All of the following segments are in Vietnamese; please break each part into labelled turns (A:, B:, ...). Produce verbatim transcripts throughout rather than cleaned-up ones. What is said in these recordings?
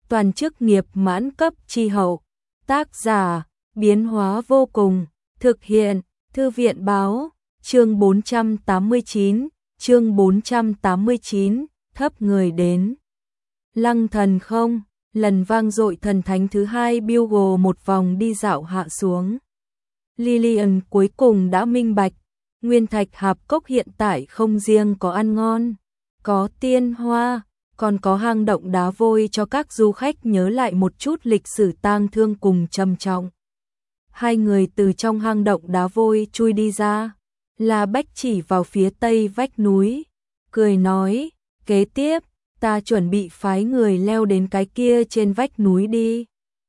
A: toàn chức nghiệp mãn cấp chi hậu. Tác giả, biến hóa vô cùng, thực hiện, Thư viện báo, chương bốn trăm tám mươi chín, chương bốn trăm tám mươi chín, thấp người đến. Lăng thần không, lần vang dội thần thánh thứ hai Bugle một vòng đi dạo hạ xuống. Lillian cuối cùng đã minh bạch, Nguyên Thạch Hạp Cốc hiện tại không riêng có ăn ngon, có tiên hoa, còn có hang động đá vôi cho các du khách nhớ lại một chút lịch sử tang thương cùng trầm trọng. Hai người từ trong hang động đá vôi chui đi ra, La Bách chỉ vào phía tây vách núi, cười nói, kế tiếp, ta chuẩn bị phái người leo đến cái kia trên vách núi đi.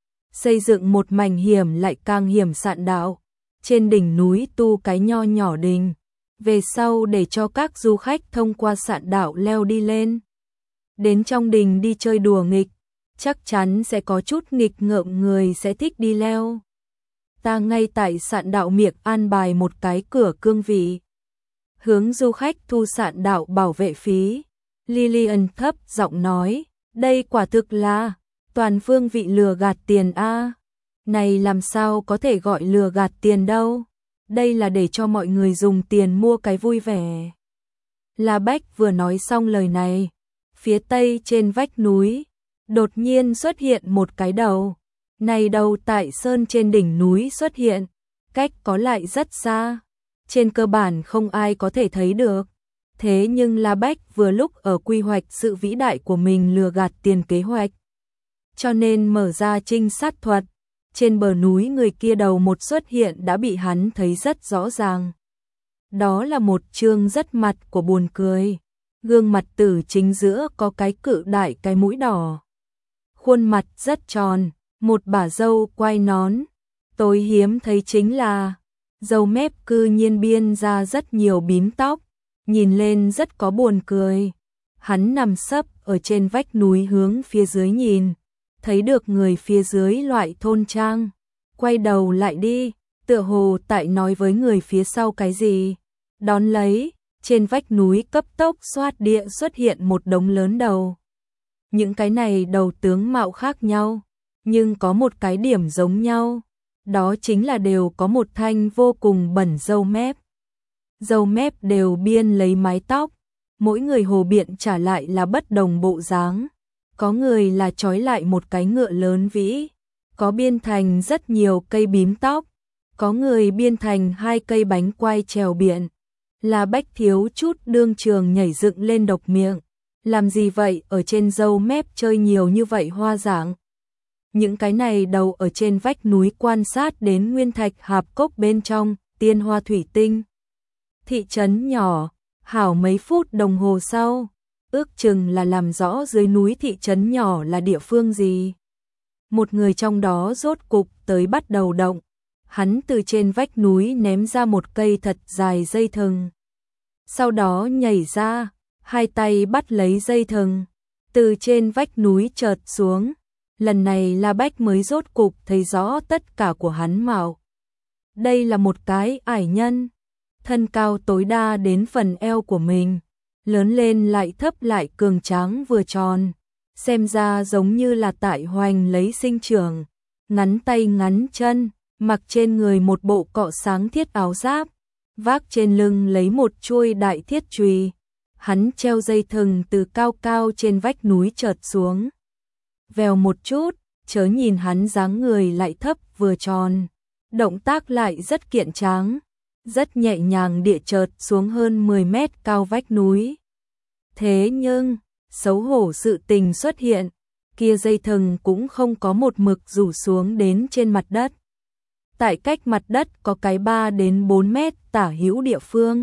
A: Xây dựng một mảnh hiểm lại càng hiểm sạn đạo, trên đỉnh núi tu cái nho nhỏ đình, về sau để cho các du khách thông qua sạn đạo leo đi lên. Đến trong đình đi chơi đùa nghịch, chắc chắn sẽ có chút nghịch ngợm người sẽ thích đi leo. Ta ngay tại sạn đạo miệng an bài một cái cửa cương vị, hướng du khách thu sạn đạo bảo vệ phí. Lillian thấp giọng nói, đây quả thực là toàn phương vị lừa gạt tiền a. Này làm sao có thể gọi lừa gạt tiền đâu, đây là để cho mọi người dùng tiền mua cái vui vẻ. La Bách vừa nói xong lời này, phía tây trên vách núi, đột nhiên xuất hiện một cái đầu. Này đầu tại sơn trên đỉnh núi xuất hiện, cách có lại rất xa, trên cơ bản không ai có thể thấy được. Thế nhưng La Bách vừa lúc ở quy hoạch sự vĩ đại của mình lừa gạt tiền kế hoạch, cho nên mở ra trinh sát thuật. Trên bờ núi người kia đầu một xuất hiện đã bị hắn thấy rất rõ ràng. Đó là một trương rất mặt của buồn cười. Gương mặt tử chính giữa có cái cự đại cái mũi đỏ. Khuôn mặt rất tròn, một bả râu quai nón. Tối hiếm thấy chính là râu mép cư nhiên biên ra rất nhiều bím tóc, nhìn lên rất có buồn cười. Hắn nằm sấp ở trên vách núi hướng phía dưới nhìn, thấy được người phía dưới loại thôn trang, quay đầu lại đi, tựa hồ tại nói với người phía sau cái gì. Đón lấy, trên vách núi cấp tốc xoát địa xuất hiện một đống lớn đầu. Những cái này đầu tướng mạo khác nhau, nhưng có một cái điểm giống nhau, đó chính là đều có một thanh vô cùng bẩn râu mép. Râu mép đều biên lấy mái tóc, mỗi người hồ biện trả lại là bất đồng bộ dáng. Có người là trói lại một cái ngựa lớn vĩ, có biên thành rất nhiều cây bím tóc, có người biên thành hai cây bánh quai trèo biện. La Bách thiếu chút đương trường nhảy dựng lên độc miệng, làm gì vậy ở trên râu mép chơi nhiều như vậy hoa dạng. Những cái này đầu ở trên vách núi quan sát đến Nguyên Thạch Hạp Cốc bên trong, tiên hoa thủy tinh. Thị trấn nhỏ, hảo mấy phút đồng hồ sau, ước chừng là làm rõ dưới núi thị trấn nhỏ là địa phương gì. Một người trong đó rốt cục tới bắt đầu động, hắn từ trên vách núi ném ra một cây thật dài dây thừng. Sau đó nhảy ra, hai tay bắt lấy dây thừng, từ trên vách núi chợt xuống. Lần này La Bách mới rốt cục thấy rõ tất cả của hắn mạo. Đây là một cái ải nhân, thân cao tối đa đến phần eo của mình, lớn lên lại thấp lại cường tráng vừa tròn, xem ra giống như là tại hoành lấy sinh trưởng, ngắn tay ngắn chân, mặc trên người một bộ cọ sáng thiết áo giáp, vác trên lưng lấy một chuôi đại thiết chùy. Hắn treo dây thừng từ cao cao trên vách núi chợt xuống. Vèo một chút, chớ nhìn hắn dáng người lại thấp vừa tròn, động tác lại rất kiện tráng, rất nhẹ nhàng địa chợt xuống hơn mười mét cao vách núi. Thế nhưng, xấu hổ sự tình xuất hiện, kia dây thừng cũng không có một mực rủ xuống đến trên mặt đất. Tại cách mặt đất có cái ba đến bốn mét tả hữu địa phương.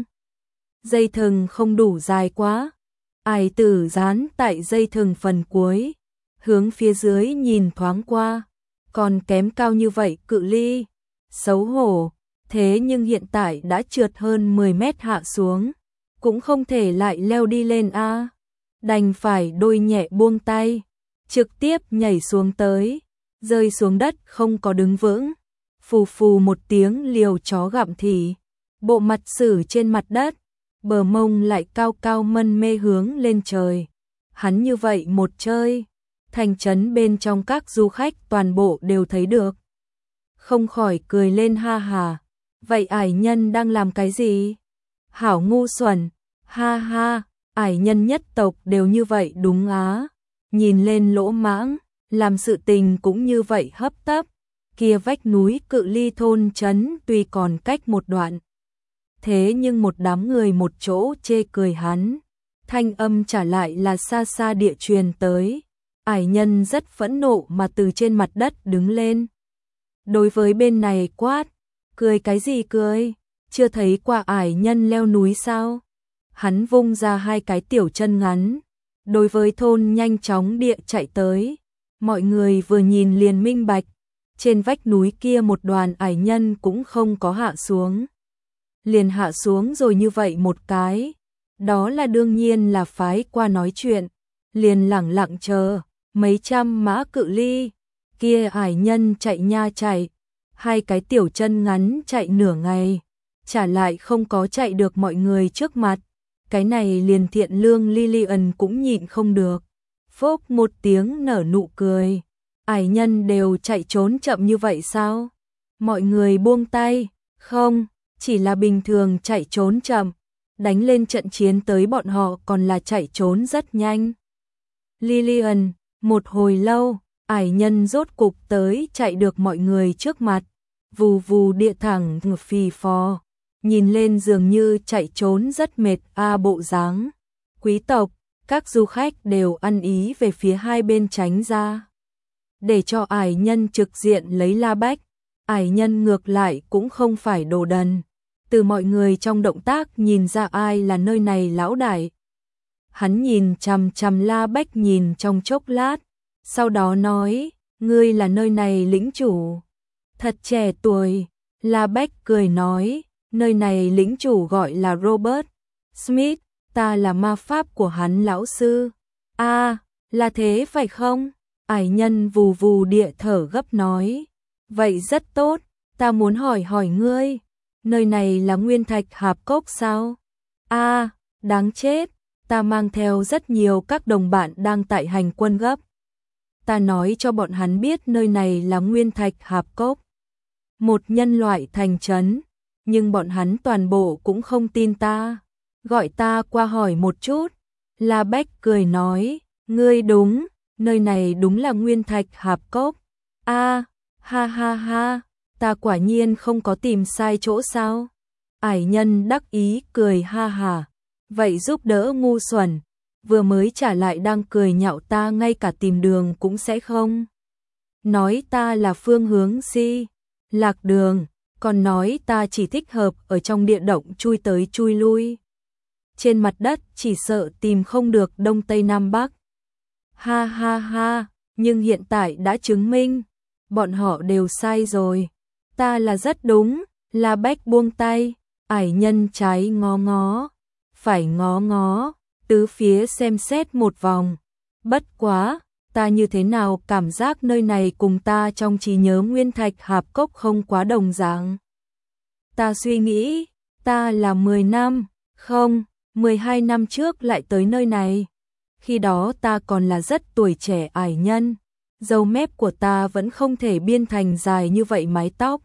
A: Dây thừng không đủ dài quá, ải tử dán tại dây thừng phần cuối, hướng phía dưới nhìn thoáng qua, còn kém cao như vậy cự ly, xấu hổ. Thế nhưng hiện tại đã trượt hơn mười mét hạ xuống, cũng không thể lại leo đi lên a, đành phải đôi nhẹ buông tay, trực tiếp nhảy xuống tới, rơi xuống đất không có đứng vững, phù phù một tiếng liều chó gặm thỉ, bộ mặt xử trên mặt đất, bờ mông lại cao cao mân mê hướng lên trời. Hắn như vậy một chơi, thành trấn bên trong các du khách toàn bộ đều thấy được. Không khỏi cười lên ha hà. Vậy ải nhân đang làm cái gì? Hảo ngu xuẩn, ha ha, ải nhân nhất tộc đều như vậy đúng á. Nhìn lên lỗ mãng, làm sự tình cũng như vậy hấp tấp. Kia vách núi cự ly thôn trấn tuy còn cách một đoạn. Thế nhưng một đám người một chỗ chê cười hắn. Thanh âm trả lại là xa xa địa truyền tới. Ải nhân rất phẫn nộ mà từ trên mặt đất đứng lên. Đối với bên này quát, cười cái gì cười, chưa thấy qua ải nhân leo núi sao? Hắn vung ra hai cái tiểu chân ngắn, đối với thôn nhanh chóng địa chạy tới. Mọi người vừa nhìn liền minh bạch, trên vách núi kia một đoàn ải nhân cũng không có hạ xuống. Liền hạ xuống rồi như vậy một cái, đó là đương nhiên là phái qua nói chuyện, liền lẳng lặng chờ, mấy trăm mã cự ly, kia ải nhân chạy nha chạy, hai cái tiểu chân ngắn chạy nửa ngày, trả lại không có chạy được mọi người trước mặt, cái này liền thiện lương Lillian cũng nhịn không được, phốc một tiếng nở nụ cười, ải nhân đều chạy trốn chậm như vậy sao? Mọi người buông tay, không, chỉ là bình thường chạy trốn chậm, đánh lên trận chiến tới bọn họ còn là chạy trốn rất nhanh. Lillian, một hồi lâu, ải nhân rốt cục tới chạy được mọi người trước mặt, vù vù địa thẳng phì phò, nhìn lên dường như chạy trốn rất mệt a bộ dáng. Quý tộc, các du khách đều ăn ý về phía hai bên tránh ra. Để cho ải nhân trực diện lấy La Bách, ải nhân ngược lại cũng không phải đồ đần. Từ mọi người trong động tác nhìn ra ai là nơi này lão đại. Hắn nhìn chằm chằm La Bách nhìn trong chốc lát, sau đó nói, ngươi là nơi này lĩnh chủ. Thật trẻ tuổi, La Bách cười nói, nơi này lĩnh chủ gọi là Robert Smith, ta là ma pháp của hắn lão sư. A, à, là thế phải không? Ải nhân vù vù địa thở gấp nói, vậy rất tốt, ta muốn hỏi hỏi ngươi, nơi này là nguyên thạch hạp cốc sao? A, à, đáng chết, ta mang theo rất nhiều các đồng bạn đang tại hành quân gấp. Ta nói cho bọn hắn biết nơi này là nguyên thạch hạp cốc, một nhân loại thành trấn, nhưng bọn hắn toàn bộ cũng không tin ta, gọi ta qua hỏi một chút. La Bách cười nói, ngươi đúng, nơi này đúng là nguyên thạch hạp cốc. A, à, ha ha ha, ta quả nhiên không có tìm sai chỗ sao? Ải nhân đắc ý cười ha hà, vậy giúp đỡ ngu xuẩn, vừa mới trả lại đang cười nhạo ta ngay cả tìm đường cũng sẽ không. Nói ta là phương hướng si, lạc đường, còn nói ta chỉ thích hợp ở trong địa động chui tới chui lui. Trên mặt đất chỉ sợ tìm không được đông tây nam bắc. Ha ha ha, nhưng hiện tại đã chứng minh, bọn họ đều sai rồi. Ta là rất đúng, La Bách buông tay, ải nhân trái ngó ngó, phải ngó ngó, tứ phía xem xét một vòng. Bất quá, ta như thế nào cảm giác nơi này cùng ta trong trí nhớ nguyên thạch hạp cốc không quá đồng dạng. Ta suy nghĩ, ta là mười năm, không, mười hai năm trước lại tới nơi này. Khi đó ta còn là rất tuổi trẻ ải nhân, râu mép của ta vẫn không thể biên thành dài như vậy mái tóc.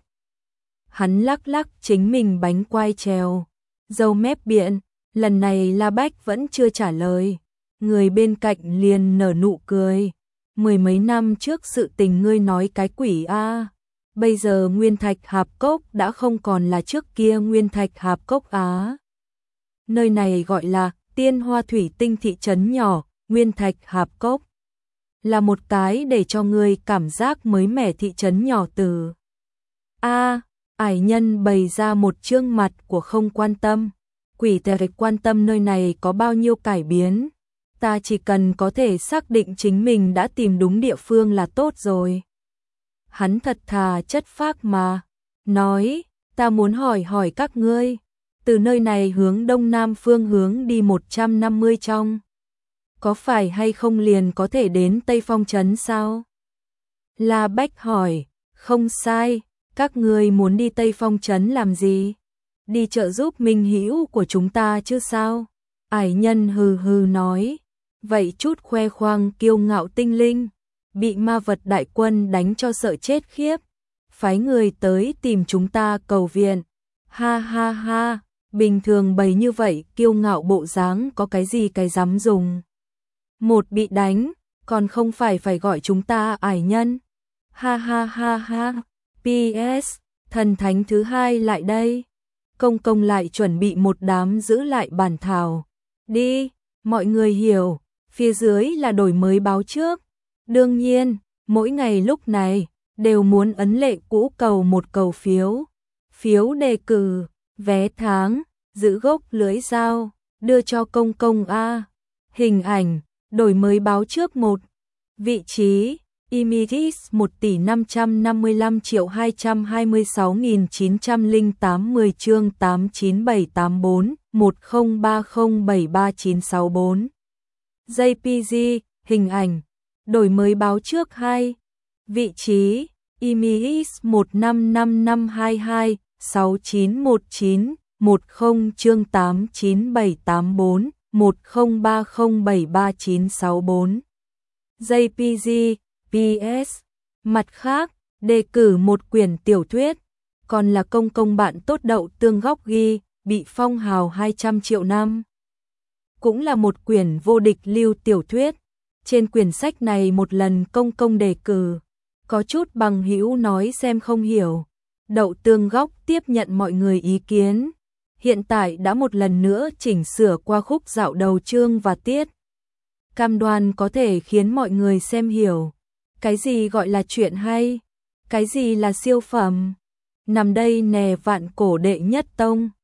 A: Hắn lắc lắc chính mình bánh quai trèo, râu mép biện, lần này La Bách vẫn chưa trả lời. Người bên cạnh liền nở nụ cười, mười mấy năm trước sự tình ngươi nói cái quỷ a, bây giờ nguyên thạch hạp cốc đã không còn là trước kia nguyên thạch hạp cốc á. Nơi này gọi là Tiên Hoa Thủy Tinh thị trấn nhỏ, nguyên thạch hạp cốc. Là một cái để cho ngươi cảm giác mới mẻ thị trấn nhỏ từ. A, ải nhân bày ra một trương mặt của không quan tâm. Quỷ tề quan tâm nơi này có bao nhiêu cải biến. Ta chỉ cần có thể xác định chính mình đã tìm đúng địa phương là tốt rồi. Hắn thật thà chất phác mà, nói, ta muốn hỏi hỏi các ngươi, từ nơi này hướng đông nam phương hướng đi một trăm năm mươi trong, có phải hay không liền có thể đến Tây Phong trấn sao? La Bách hỏi, không sai, các ngươi muốn đi Tây Phong trấn làm gì? Đi trợ giúp minh hữu của chúng ta chứ sao? Ải nhân hừ hừ nói, vậy chút khoe khoang kiêu ngạo tinh linh, bị ma vật đại quân đánh cho sợ chết khiếp, phái người tới tìm chúng ta cầu viện. Ha ha ha, bình thường bày như vậy, kiêu ngạo bộ dáng có cái gì cái dám dùng. Một bị đánh, còn không phải phải gọi chúng ta ải nhân. Ha ha ha ha, pê ét, thần thánh thứ hai lại đây. Công công lại chuẩn bị một đám giữ lại bản thảo. Đi, mọi người hiểu, phía dưới là đổi mới báo trước. Đương nhiên, mỗi ngày lúc này, đều muốn ấn lệ cũ cầu một cầu phiếu. Phiếu đề cử, vé tháng, giữ gốc lưỡi dao, đưa cho công công A. Hình ảnh, đổi mới báo trước một. Vị trí, Images một tỷ năm trăm năm mươi lăm triệu hai trăm hai mươi sáu nghìn chín trăm lẻ tám mười chương tám chín bảy tám bốn một không ba không bảy ba chín sáu bốn. giê pê giê, hình ảnh, đổi mới báo trước hai. Vị trí, Images một năm năm năm hai hai sáu chín một chín một không chương tám chín bảy tám bốn một không ba không bảy ba chín sáu bốn. giê pê giê, pê ét. Mặt khác, đề cử một quyển tiểu thuyết, còn là công công bạn tốt Đậu Tương Góc ghi, bị phong hào hai trăm triệu năm. Cũng là một quyển vô địch lưu tiểu thuyết. Trên quyển sách này một lần công công đề cử, có chút bằng hữu nói xem không hiểu. Đậu Tương Góc tiếp nhận mọi người ý kiến. Hiện tại đã một lần nữa chỉnh sửa qua khúc dạo đầu chương và tiết. Cam đoan có thể khiến mọi người xem hiểu. Cái gì gọi là chuyện hay? Cái gì là siêu phẩm? Nằm đây nè vạn cổ đệ nhất tông.